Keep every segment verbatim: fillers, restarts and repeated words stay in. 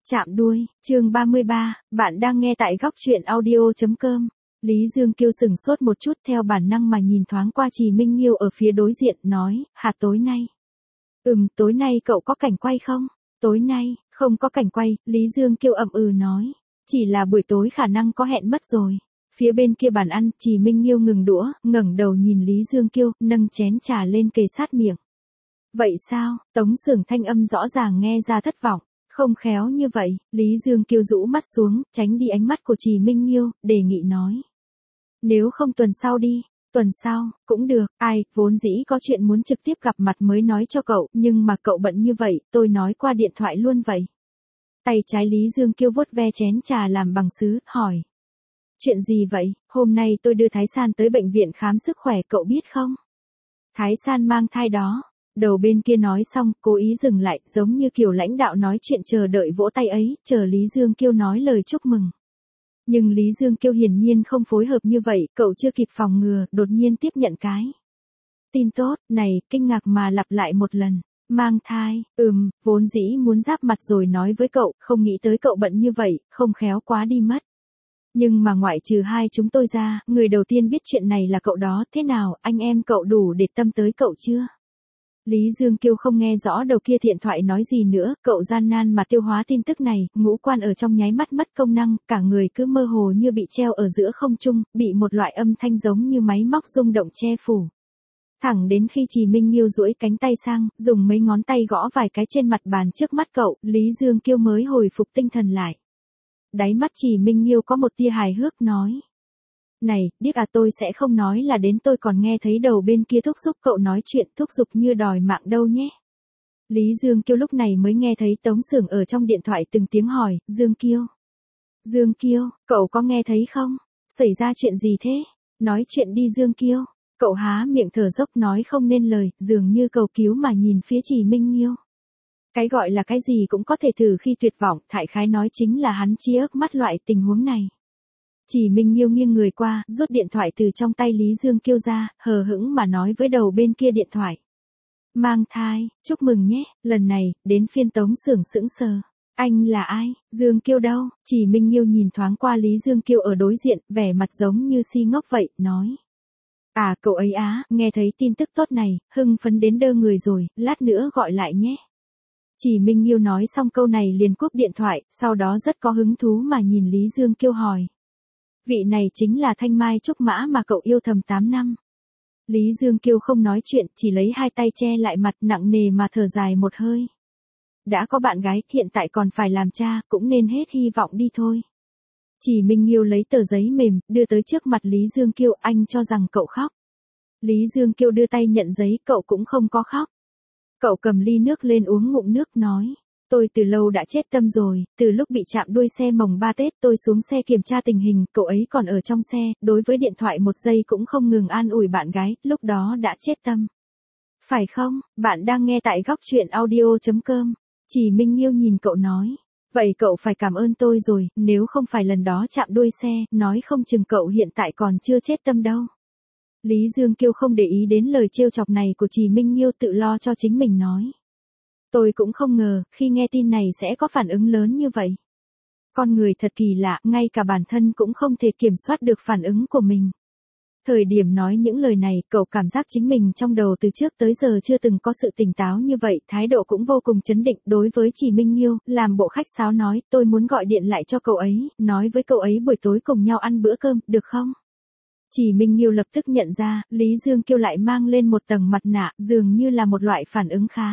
Chạm đuôi, chương ba mươi ba, bạn đang nghe tại góc truyện audio chấm com. Lý Dương Kiêu sừng sốt một chút theo bản năng mà nhìn thoáng qua Trì Minh Nghiêu ở phía đối diện, nói, hạt tối nay. Ừm, tối nay cậu có cảnh quay không? Tối nay, không có cảnh quay, Lý Dương Kiêu ậm ừ nói. Chỉ là buổi tối khả năng có hẹn mất rồi. Phía bên kia bàn ăn, Trì Minh Nghiêu ngừng đũa, ngẩng đầu nhìn Lý Dương Kiêu, nâng chén trà lên kề sát miệng. Vậy sao? Tống Sưởng thanh âm rõ ràng nghe ra thất vọng. Không khéo như vậy, Lý Dương Kiêu rũ mắt xuống, tránh đi ánh mắt của Trì Minh Nghiêu, đề nghị nói. Nếu không tuần sau đi, tuần sau, cũng được, ai, vốn dĩ có chuyện muốn trực tiếp gặp mặt mới nói cho cậu, nhưng mà cậu bận như vậy, tôi nói qua điện thoại luôn vậy. Tay trái Lý Dương Kiêu vuốt ve chén trà làm bằng sứ, hỏi. Chuyện gì vậy, hôm nay tôi đưa Thái San tới bệnh viện khám sức khỏe, cậu biết không? Thái San mang thai đó. Đầu bên kia nói xong, cố ý dừng lại, giống như kiểu lãnh đạo nói chuyện chờ đợi vỗ tay ấy, chờ Lý Dương Kiêu nói lời chúc mừng. Nhưng Lý Dương Kiêu hiển nhiên không phối hợp như vậy, cậu chưa kịp phòng ngừa, đột nhiên tiếp nhận cái. Tin tốt, này, kinh ngạc mà lặp lại một lần. Mang thai, ừm, vốn dĩ muốn giáp mặt rồi nói với cậu, không nghĩ tới cậu bận như vậy, không khéo quá đi mất. Nhưng mà ngoại trừ hai chúng tôi ra, người đầu tiên biết chuyện này là cậu đó, thế nào, anh em cậu đủ để tâm tới cậu chưa? Lý Dương Kiêu không nghe rõ đầu kia điện thoại nói gì nữa, cậu gian nan mà tiêu hóa tin tức này, ngũ quan ở trong nháy mắt mất công năng, cả người cứ mơ hồ như bị treo ở giữa không trung, bị một loại âm thanh giống như máy móc rung động che phủ. Thẳng đến khi Trì Minh Nghiêu duỗi cánh tay sang, dùng mấy ngón tay gõ vài cái trên mặt bàn trước mắt cậu, Lý Dương Kiêu mới hồi phục tinh thần lại. Đáy mắt Trì Minh Nghiêu có một tia hài hước nói. Này, điếc à, tôi sẽ không nói là đến, tôi còn nghe thấy đầu bên kia thúc giục cậu nói chuyện, thúc giục như đòi mạng đâu nhé. Lý Dương Kiêu lúc này mới nghe thấy Tống Sưởng ở trong điện thoại từng tiếng hỏi, Dương Kiêu. Dương Kiêu, cậu có nghe thấy không? Xảy ra chuyện gì thế? Nói chuyện đi Dương Kiêu. Cậu há miệng thở dốc nói không nên lời, dường như cầu cứu mà nhìn phía Trì Minh Nghiêu. Cái gọi là cái gì cũng có thể thử khi tuyệt vọng, đại khái nói chính là hắn chia ước mắt loại tình huống này. Trì Minh Nghiêu nghiêng người qua, rút điện thoại từ trong tay Lý Dương Kiêu ra, hờ hững mà nói với đầu bên kia điện thoại. Mang thai, chúc mừng nhé, lần này, đến phiên Tống Sưởng sững sờ. Anh là ai, Dương Kiêu đâu? Trì Minh Nghiêu nhìn thoáng qua Lý Dương Kiêu ở đối diện, vẻ mặt giống như si ngốc vậy, nói. À, cậu ấy á, nghe thấy tin tức tốt này, hưng phấn đến đơ người rồi, lát nữa gọi lại nhé. Trì Minh Nghiêu nói xong câu này liền cúp điện thoại, sau đó rất có hứng thú mà nhìn Lý Dương Kiêu hỏi. Vị này chính là Thanh Mai Trúc Mã mà cậu yêu thầm tám năm. Lý Dương Kiêu không nói chuyện, chỉ lấy hai tay che lại mặt, nặng nề mà thở dài một hơi. Đã có bạn gái, hiện tại còn phải làm cha, cũng nên hết hy vọng đi thôi. Trì Minh Nghiêu lấy tờ giấy mềm, đưa tới trước mặt Lý Dương Kiêu, anh cho rằng cậu khóc. Lý Dương Kiêu đưa tay nhận giấy, cậu cũng không có khóc. Cậu cầm ly nước lên uống ngụm nước nói. Tôi từ lâu đã chết tâm rồi, từ lúc bị chạm đuôi xe mồng ba Tết tôi xuống xe kiểm tra tình hình, cậu ấy còn ở trong xe, đối với điện thoại một giây cũng không ngừng an ủi bạn gái, lúc đó đã chết tâm. Phải không, bạn đang nghe tại góc truyện audio chấm com. Trì Minh Nghiêu nhìn cậu nói. Vậy cậu phải cảm ơn tôi rồi, nếu không phải lần đó chạm đuôi xe, nói không chừng cậu hiện tại còn chưa chết tâm đâu. Lý Dương Kiêu không để ý đến lời trêu chọc này của Trì Minh Nghiêu, tự lo cho chính mình nói. Tôi cũng không ngờ, khi nghe tin này sẽ có phản ứng lớn như vậy. Con người thật kỳ lạ, ngay cả bản thân cũng không thể kiểm soát được phản ứng của mình. Thời điểm nói những lời này, cậu cảm giác chính mình trong đầu từ trước tới giờ chưa từng có sự tỉnh táo như vậy, thái độ cũng vô cùng trấn định đối với Trì Minh Nghiêu, làm bộ khách sáo nói, tôi muốn gọi điện lại cho cậu ấy, nói với cậu ấy buổi tối cùng nhau ăn bữa cơm, được không? Trì Minh Nghiêu lập tức nhận ra, Lý Dương Kiêu lại mang lên một tầng mặt nạ, dường như là một loại phản ứng khá.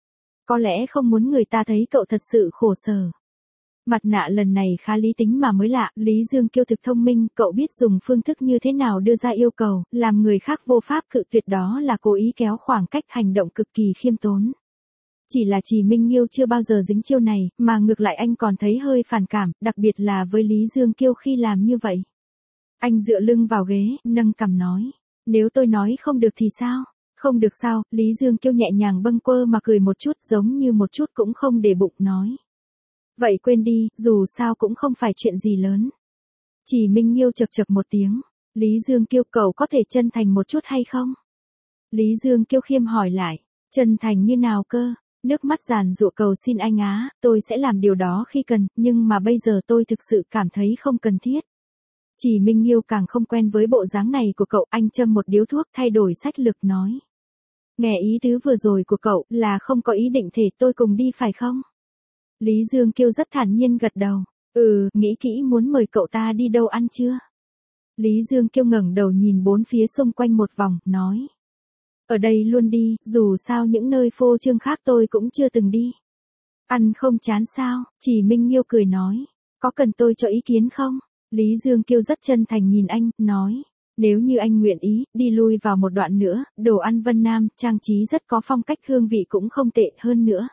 Có lẽ không muốn người ta thấy cậu thật sự khổ sở. Mặt nạ lần này khá lý tính mà mới lạ, Lý Dương Kiêu thực thông minh, cậu biết dùng phương thức như thế nào đưa ra yêu cầu, làm người khác vô pháp cự tuyệt, đó là cố ý kéo khoảng cách, hành động cực kỳ khiêm tốn. Chỉ là Trì Minh Nghiêu chưa bao giờ dính chiêu này, mà ngược lại anh còn thấy hơi phản cảm, đặc biệt là với Lý Dương Kiêu khi làm như vậy. Anh dựa lưng vào ghế, nâng cằm nói, nếu tôi nói không được thì sao? Không được sao, Lý Dương Kiêu nhẹ nhàng bâng quơ mà cười một chút, giống như một chút cũng không để bụng nói. Vậy quên đi, dù sao cũng không phải chuyện gì lớn. Trì Minh Nghiêu chậc chậc một tiếng. Lý Dương Kiêu, cậu có thể chân thành một chút hay không? Lý Dương Kiêu khiêm hỏi lại. Chân thành như nào cơ? Nước mắt giàn giụa cầu xin anh á, tôi sẽ làm điều đó khi cần, nhưng mà bây giờ tôi thực sự cảm thấy không cần thiết. Chỉ Minh Nghiêu càng không quen với bộ dáng này của cậu, anh châm một điếu thuốc thay đổi sách lược nói. Nghe ý tứ vừa rồi của cậu là không có ý định thể tôi cùng đi phải không? Lý Dương Kiêu rất thản nhiên gật đầu. Ừ, nghĩ kỹ muốn mời cậu ta đi đâu ăn chưa? Lý Dương Kiêu ngẩng đầu nhìn bốn phía xung quanh một vòng, nói. Ở đây luôn đi, dù sao những nơi phô trương khác tôi cũng chưa từng đi. Ăn không chán sao? Chỉ Minh Nghiêu cười nói. Có cần tôi cho ý kiến không? Lý Dương Kiêu rất chân thành nhìn anh, nói. Nếu như anh nguyện ý, đi lui vào một đoạn nữa, đồ ăn Vân Nam, trang trí rất có phong cách, hương vị cũng không tệ hơn nữa.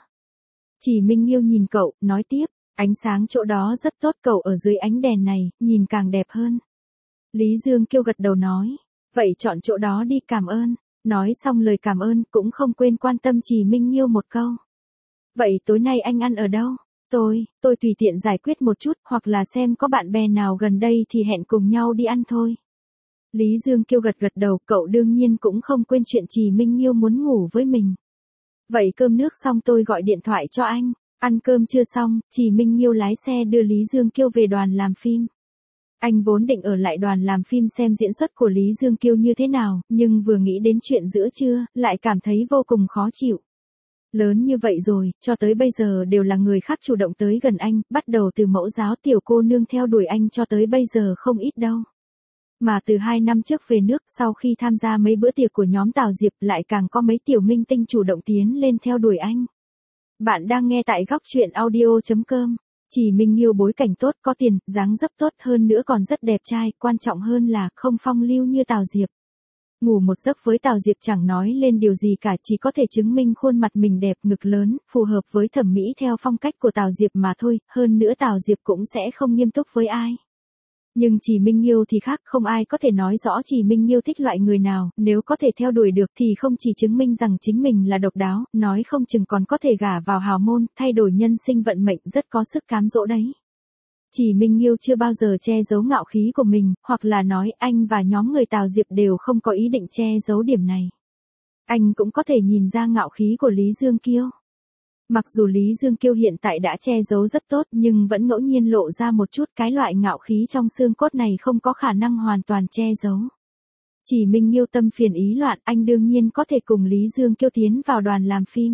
Chỉ Minh Nghiêu nhìn cậu, nói tiếp. Ánh sáng chỗ đó rất tốt, cậu ở dưới ánh đèn này, nhìn càng đẹp hơn. Lý Dương Kiêu gật đầu nói. Vậy chọn chỗ đó đi, cảm ơn. Nói xong lời cảm ơn, cũng không quên quan tâm Chỉ Minh Nghiêu một câu. Vậy tối nay anh ăn ở đâu? Tôi, tôi tùy tiện giải quyết một chút, hoặc là xem có bạn bè nào gần đây thì hẹn cùng nhau đi ăn thôi. Lý Dương Kiêu gật gật đầu, cậu đương nhiên cũng không quên chuyện Chỉ Minh Nghiêu muốn ngủ với mình. Vậy cơm nước xong tôi gọi điện thoại cho anh. Ăn cơm chưa xong, Chỉ Minh Nghiêu lái xe đưa Lý Dương Kiêu về đoàn làm phim. Anh vốn định ở lại đoàn làm phim xem diễn xuất của Lý Dương Kiêu như thế nào, nhưng vừa nghĩ đến chuyện giữa trưa, lại cảm thấy vô cùng khó chịu. Lớn như vậy rồi, cho tới bây giờ đều là người khác chủ động tới gần anh, bắt đầu từ mẫu giáo tiểu cô nương theo đuổi anh cho tới bây giờ không ít đâu. Mà từ hai năm trước về nước, sau khi tham gia mấy bữa tiệc của nhóm Tào Diệp, lại càng có mấy tiểu minh tinh chủ động tiến lên theo đuổi anh. Bạn đang nghe tại góc truyện audio chấm com. Chỉ Minh Nghiêu bối cảnh tốt, có tiền, dáng dấp tốt, hơn nữa còn rất đẹp trai, quan trọng hơn là không phong lưu như Tào Diệp. Ngủ một giấc với Tào Diệp chẳng nói lên điều gì cả, chỉ có thể chứng minh khuôn mặt mình đẹp, ngực lớn, phù hợp với thẩm mỹ theo phong cách của Tào Diệp mà thôi, hơn nữa Tào Diệp cũng sẽ không nghiêm túc với ai. Nhưng Chỉ Minh Nghiêu thì khác, không ai có thể nói rõ Chỉ Minh Nghiêu thích loại người nào, nếu có thể theo đuổi được thì không chỉ chứng minh rằng chính mình là độc đáo, nói không chừng còn có thể gả vào hào môn, thay đổi nhân sinh vận mệnh, rất có sức cám dỗ đấy. Chỉ Minh Nghiêu chưa bao giờ che giấu ngạo khí của mình, hoặc là nói anh và nhóm người Tào Diệp đều không có ý định che giấu điểm này. Anh cũng có thể nhìn ra ngạo khí của Lý Dương Kiêu. Mặc dù Lý Dương Kiêu hiện tại đã che giấu rất tốt nhưng vẫn ngẫu nhiên lộ ra một chút, cái loại ngạo khí trong xương cốt này không có khả năng hoàn toàn che giấu. Chỉ Minh Nghiêu tâm phiền ý loạn, anh đương nhiên có thể cùng Lý Dương Kiêu tiến vào đoàn làm phim.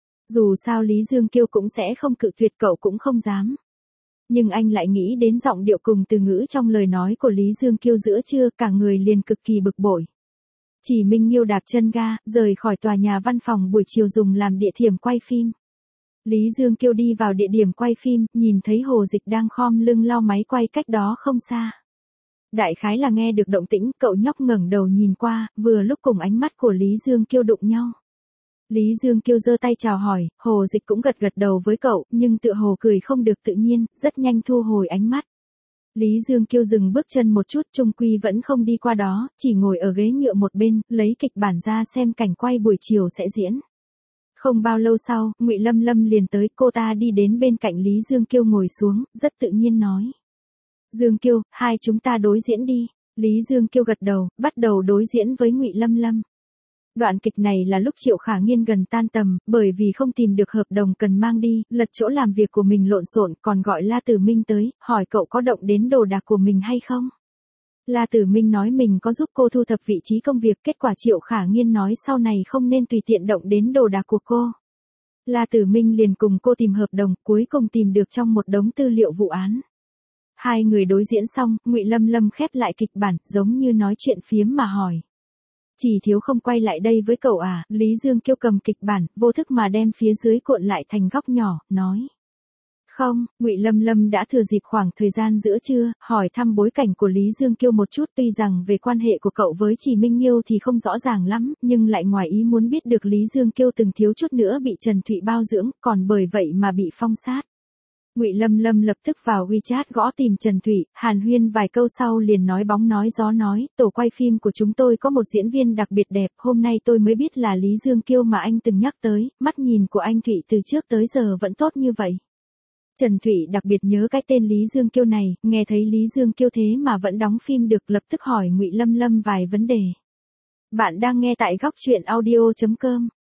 Dù sao Lý Dương Kiêu cũng sẽ không cự tuyệt, cậu cũng không dám. Nhưng anh lại nghĩ đến giọng điệu cùng từ ngữ trong lời nói của Lý Dương Kiêu giữa trưa, cả người liền cực kỳ bực bội. Chỉ Minh Nghiêu đạp chân ga, rời khỏi tòa nhà văn phòng buổi chiều dùng làm địa điểm quay phim. Lý Dương Kiêu đi vào địa điểm quay phim, nhìn thấy Hồ Dịch đang khom lưng lau máy quay cách đó không xa. Đại khái là nghe được động tĩnh, cậu nhóc ngẩng đầu nhìn qua, vừa lúc cùng ánh mắt của Lý Dương Kiêu đụng nhau. Lý Dương Kiêu giơ tay chào hỏi, Hồ Dịch cũng gật gật đầu với cậu, nhưng tựa hồ cười không được tự nhiên, rất nhanh thu hồi ánh mắt. Lý Dương Kiêu dừng bước chân một chút, chung quy vẫn không đi qua đó, chỉ ngồi ở ghế nhựa một bên, lấy kịch bản ra xem cảnh quay buổi chiều sẽ diễn. Không bao lâu sau, Ngụy Lâm Lâm liền tới, cô ta đi đến bên cạnh Lý Dương Kiêu ngồi xuống, rất tự nhiên nói. Dương Kiêu, hai chúng ta đối diễn đi. Lý Dương Kiêu gật đầu, bắt đầu đối diễn với Ngụy Lâm Lâm. Đoạn kịch này là lúc Triệu Khả Nghiên gần tan tầm, bởi vì không tìm được hợp đồng cần mang đi, lật chỗ làm việc của mình lộn xộn, còn gọi La Tử Minh tới, hỏi cậu có động đến đồ đạc của mình hay không. La Tử Minh nói mình có giúp cô thu thập vị trí công việc, kết quả Triệu Khả Nghiên nói sau này không nên tùy tiện động đến đồ đạc của cô. La Tử Minh liền cùng cô tìm hợp đồng, cuối cùng tìm được trong một đống tư liệu vụ án. Hai người đối diễn xong, Ngụy Lâm Lâm khép lại kịch bản, giống như nói chuyện phiếm mà hỏi. Chỉ thiếu không quay lại đây với cậu à? Lý Dương Kiêu cầm kịch bản, vô thức mà đem phía dưới cuộn lại thành góc nhỏ, nói. Không, Ngụy Lâm Lâm đã thừa dịp khoảng thời gian giữa trưa, hỏi thăm bối cảnh của Lý Dương Kiêu một chút, tuy rằng về quan hệ của cậu với Chỉ Minh Nghiêu thì không rõ ràng lắm, nhưng lại ngoài ý muốn biết được Lý Dương Kiêu từng thiếu chút nữa bị Trần Thụy bao dưỡng, còn bởi vậy mà bị phong sát. Ngụy Lâm Lâm lập tức vào WeChat gõ tìm Trần Thụy, hàn huyên vài câu sau liền nói bóng nói gió nói, tổ quay phim của chúng tôi có một diễn viên đặc biệt đẹp, hôm nay tôi mới biết là Lý Dương Kiêu mà anh từng nhắc tới, mắt nhìn của anh Thụy từ trước tới giờ vẫn tốt như vậy. Trần Thụy đặc biệt nhớ cái tên Lý Dương Kiêu này, nghe thấy Lý Dương Kiêu thế mà vẫn đóng phim được, lập tức hỏi Ngụy Lâm Lâm vài vấn đề. Bạn đang nghe tại góc truyện audio chấm com.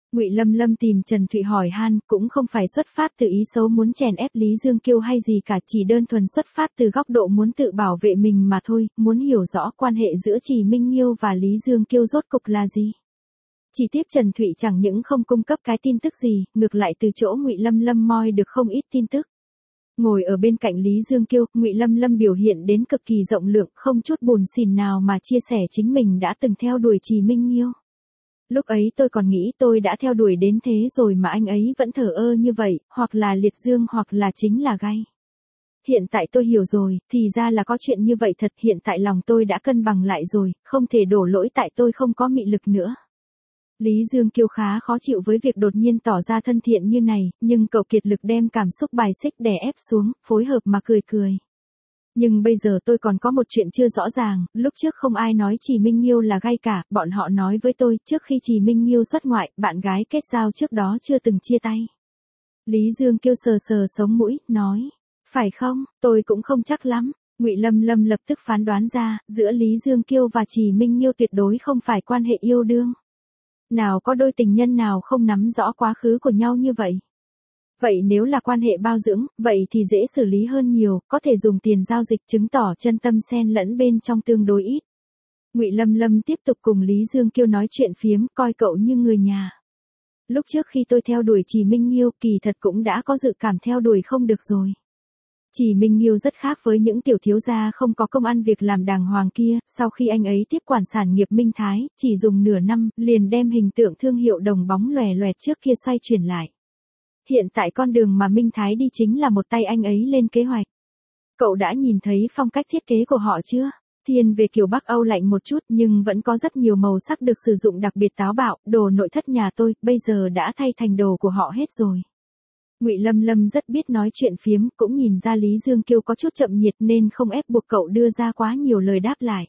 Ngụy Lâm Lâm tìm Trần Thụy hỏi han, cũng không phải xuất phát từ ý xấu muốn chèn ép Lý Dương Kiêu hay gì cả, chỉ đơn thuần xuất phát từ góc độ muốn tự bảo vệ mình mà thôi, muốn hiểu rõ quan hệ giữa Trì Minh Nghiêu và Lý Dương Kiêu rốt cục là gì. Chỉ tiếc Trần Thụy chẳng những không cung cấp cái tin tức gì, ngược lại từ chỗ Ngụy Lâm Lâm moi được không ít tin tức. Ngồi ở bên cạnh Lý Dương Kiêu, Ngụy Lâm Lâm biểu hiện đến cực kỳ rộng lượng, không chút buồn xỉn nào mà chia sẻ chính mình đã từng theo đuổi Trì Minh Nghiêu. Lúc ấy tôi còn nghĩ tôi đã theo đuổi đến thế rồi mà anh ấy vẫn thờ ơ như vậy, hoặc là liệt dương hoặc là chính là gay. Hiện tại tôi hiểu rồi, thì ra là có chuyện như vậy thật, hiện tại lòng tôi đã cân bằng lại rồi, không thể đổ lỗi tại tôi không có mị lực nữa. Lý Dương Kiêu khá khó chịu với việc đột nhiên tỏ ra thân thiện như này, nhưng cậu kiệt lực đem cảm xúc bài xích đè ép xuống, phối hợp mà cười cười. Nhưng bây giờ tôi còn có một chuyện chưa rõ ràng, lúc trước không ai nói Trì Minh Nghiêu là gay cả, bọn họ nói với tôi, trước khi Trì Minh Nghiêu xuất ngoại, bạn gái kết giao trước đó chưa từng chia tay. Lý Dương Kiêu sờ sờ sống mũi, nói, phải không, tôi cũng không chắc lắm. Ngụy Lâm Lâm lập tức phán đoán ra, giữa Lý Dương Kiêu và Trì Minh Nghiêu tuyệt đối không phải quan hệ yêu đương. Nào có đôi tình nhân nào không nắm rõ quá khứ của nhau như vậy. Vậy nếu là quan hệ bao dưỡng, vậy thì dễ xử lý hơn nhiều, có thể dùng tiền giao dịch chứng tỏ chân tâm xen lẫn bên trong tương đối ít. Ngụy Lâm Lâm tiếp tục cùng Lý Dương Kiêu nói chuyện phiếm, coi cậu như người nhà. Lúc trước khi tôi theo đuổi Trì Minh Nghiêu, kỳ thật cũng đã có dự cảm theo đuổi không được rồi. Trì Minh Nghiêu rất khác với những tiểu thiếu gia không có công ăn việc làm đàng hoàng kia, sau khi anh ấy tiếp quản sản nghiệp Minh Thái, chỉ dùng nửa năm, liền đem hình tượng thương hiệu đồng bóng lòe loẹt trước kia xoay chuyển lại. Hiện tại con đường mà Minh Thái đi chính là một tay anh ấy lên kế hoạch. Cậu đã nhìn thấy phong cách thiết kế của họ chưa? Thiên về kiểu Bắc Âu lạnh một chút nhưng vẫn có rất nhiều màu sắc được sử dụng đặc biệt táo bạo, đồ nội thất nhà tôi, bây giờ đã thay thành đồ của họ hết rồi. Ngụy Lâm Lâm rất biết nói chuyện phiếm, cũng nhìn ra Lý Dương Kiêu có chút chậm nhiệt nên không ép buộc cậu đưa ra quá nhiều lời đáp lại.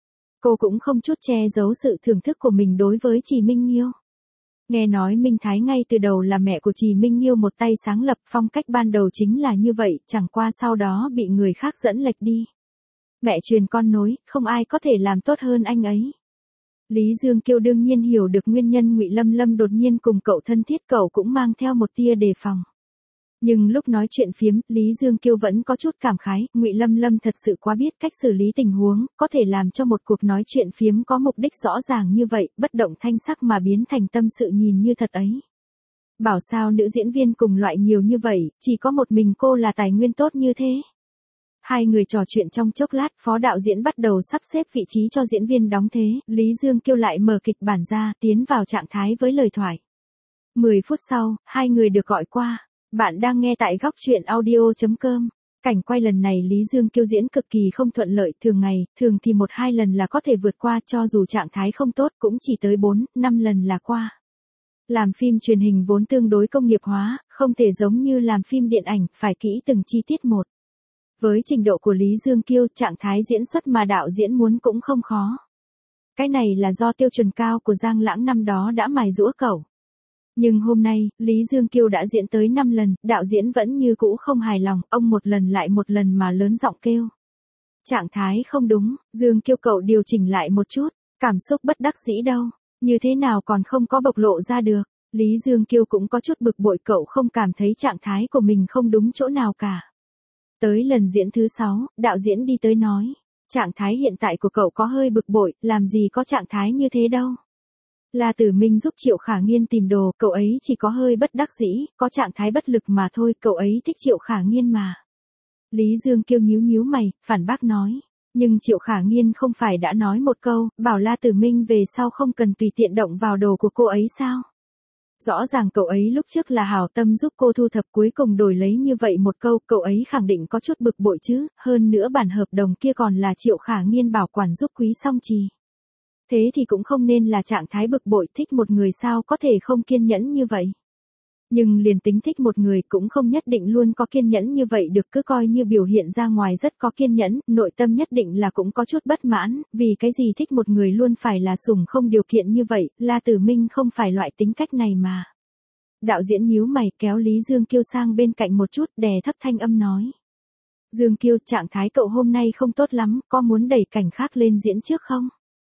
Cô cũng không chút che giấu sự thưởng thức của mình đối với Trì Minh Nghiêu. Nghe nói Minh Thái ngay từ đầu là mẹ của Trì Minh Nghiêu một tay sáng lập, phong cách ban đầu chính là như vậy, chẳng qua sau đó bị người khác dẫn lệch đi. Mẹ truyền con nối, không ai có thể làm tốt hơn anh ấy. Lý Dương Kiêu đương nhiên hiểu được nguyên nhân Ngụy Lâm Lâm đột nhiên cùng cậu thân thiết, cậu cũng mang theo một tia đề phòng. Nhưng lúc nói chuyện phiếm, Lý Dương Kiêu vẫn có chút cảm khái, Ngụy Lâm Lâm thật sự quá biết cách xử lý tình huống, có thể làm cho một cuộc nói chuyện phiếm có mục đích rõ ràng như vậy, bất động thanh sắc mà biến thành tâm sự nhìn như thật ấy. Bảo sao nữ diễn viên cùng loại nhiều như vậy, chỉ có một mình cô là tài nguyên tốt như thế. Hai người trò chuyện trong chốc lát, phó đạo diễn bắt đầu sắp xếp vị trí cho diễn viên đóng thế, Lý Dương Kiêu lại mở kịch bản ra, tiến vào trạng thái với lời thoại. mười phút sau, hai người được gọi qua. Bạn đang nghe tại góc truyện audio chấm com. Cảnh quay lần này Lý Dương Kiêu diễn cực kỳ không thuận lợi, thường ngày, thường thì một hai lần là có thể vượt qua, cho dù trạng thái không tốt cũng chỉ tới bốn, năm lần là qua. Làm phim truyền hình vốn tương đối công nghiệp hóa, không thể giống như làm phim điện ảnh, phải kỹ từng chi tiết một. Với trình độ của Lý Dương Kiêu, trạng thái diễn xuất mà đạo diễn muốn cũng không khó. Cái này là do tiêu chuẩn cao của Giang Lãng năm đó đã mài giũa cậu. Nhưng hôm nay, Lý Dương Kiêu đã diễn tới năm lần, đạo diễn vẫn như cũ không hài lòng, ông một lần lại một lần mà lớn giọng kêu. Trạng thái không đúng, Dương Kiêu cậu điều chỉnh lại một chút, cảm xúc bất đắc dĩ đâu, như thế nào còn không có bộc lộ ra được. Lý Dương Kiêu cũng có chút bực bội, cậu không cảm thấy trạng thái của mình không đúng chỗ nào cả. Tới lần diễn thứ sáu, đạo diễn đi tới nói, trạng thái hiện tại của cậu có hơi bực bội, làm gì có trạng thái như thế đâu. La Tử Minh giúp Triệu Khả Nghiên tìm đồ, cậu ấy chỉ có hơi bất đắc dĩ, có trạng thái bất lực mà thôi, cậu ấy thích Triệu Khả Nghiên mà. Lý Dương Kiêu nhíu nhíu mày, phản bác nói, nhưng Triệu Khả Nghiên không phải đã nói một câu, bảo La Tử Minh về sau không cần tùy tiện động vào đồ của cô ấy sao? Rõ ràng cậu ấy lúc trước là hảo tâm giúp cô thu thập, cuối cùng đổi lấy như vậy một câu, cậu ấy khẳng định có chút bực bội chứ, hơn nữa bản hợp đồng kia còn là Triệu Khả Nghiên bảo quản giúp Quý Song Trì. Thế thì cũng không nên là trạng thái bực bội, thích một người sao có thể không kiên nhẫn như vậy. Nhưng liền tính thích một người cũng không nhất định luôn có kiên nhẫn như vậy được, cứ coi như biểu hiện ra ngoài rất có kiên nhẫn, nội tâm nhất định là cũng có chút bất mãn, vì cái gì thích một người luôn phải là sủng không điều kiện như vậy, La Tử Minh không phải loại tính cách này mà. Đạo diễn nhíu mày kéo Lý Dương Kiêu sang bên cạnh một chút, đè thấp thanh âm nói. Dương Kiêu, trạng thái cậu hôm nay không tốt lắm, có muốn đẩy cảnh khác lên diễn trước không?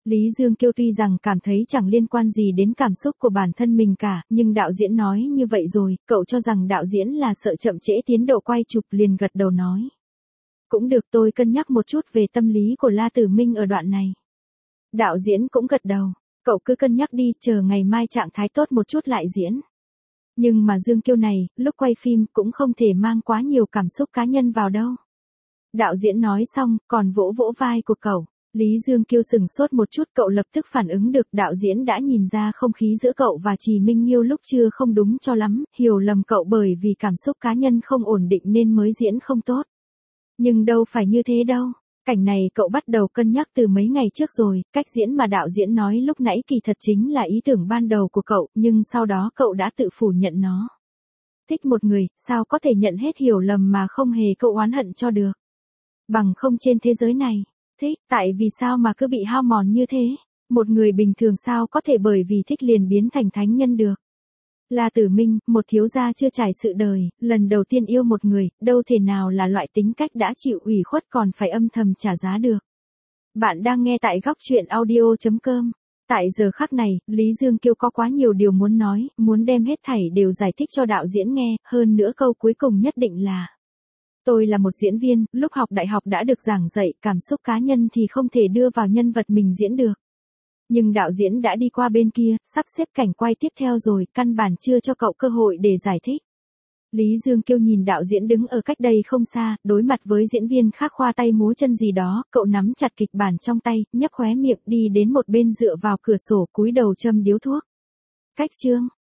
Lý Dương Kiêu tuy rằng cảm thấy chẳng liên quan gì đến cảm xúc của bản thân mình cả, nhưng đạo diễn nói như vậy rồi, cậu cho rằng đạo diễn là sợ chậm trễ tiến độ quay chụp liền gật đầu nói. Cũng được, tôi cân nhắc một chút về tâm lý của La Tử Minh ở đoạn này. Đạo diễn cũng gật đầu, cậu cứ cân nhắc đi, chờ ngày mai trạng thái tốt một chút lại diễn. Nhưng mà Dương Kiêu này, lúc quay phim cũng không thể mang quá nhiều cảm xúc cá nhân vào đâu. Đạo diễn nói xong, còn vỗ vỗ vai của cậu. Lý Dương Kiêu sừng sốt một chút, cậu lập tức phản ứng được, đạo diễn đã nhìn ra không khí giữa cậu và Trì Minh Nghiêu lúc chưa không đúng cho lắm, hiểu lầm cậu bởi vì cảm xúc cá nhân không ổn định nên mới diễn không tốt. Nhưng đâu phải như thế đâu. Cảnh này cậu bắt đầu cân nhắc từ mấy ngày trước rồi, cách diễn mà đạo diễn nói lúc nãy kỳ thật chính là ý tưởng ban đầu của cậu, nhưng sau đó cậu đã tự phủ nhận nó. Thích một người, sao có thể nhận hết hiểu lầm mà không hề cậu oán hận cho được. Bằng không trên thế giới này, thích, tại vì sao mà cứ bị hao mòn như thế? Một người bình thường sao có thể bởi vì thích liền biến thành thánh nhân được? La Tử Minh, một thiếu gia chưa trải sự đời, lần đầu tiên yêu một người, đâu thể nào là loại tính cách đã chịu ủy khuất còn phải âm thầm trả giá được. Bạn đang nghe tại góc truyện audio chấm com. Tại giờ khắc này, Lý Dương Kiêu có quá nhiều điều muốn nói, muốn đem hết thảy đều giải thích cho đạo diễn nghe, hơn nữa câu cuối cùng nhất định là: tôi là một diễn viên, lúc học đại học đã được giảng dạy, cảm xúc cá nhân thì không thể đưa vào nhân vật mình diễn được. Nhưng đạo diễn đã đi qua bên kia, sắp xếp cảnh quay tiếp theo rồi, căn bản chưa cho cậu cơ hội để giải thích. Lý Dương Kiêu nhìn đạo diễn đứng ở cách đây không xa, đối mặt với diễn viên khác khoa tay múa chân gì đó, cậu nắm chặt kịch bản trong tay, nhếch khóe miệng đi đến một bên dựa vào cửa sổ cúi đầu châm điếu thuốc. Cách chương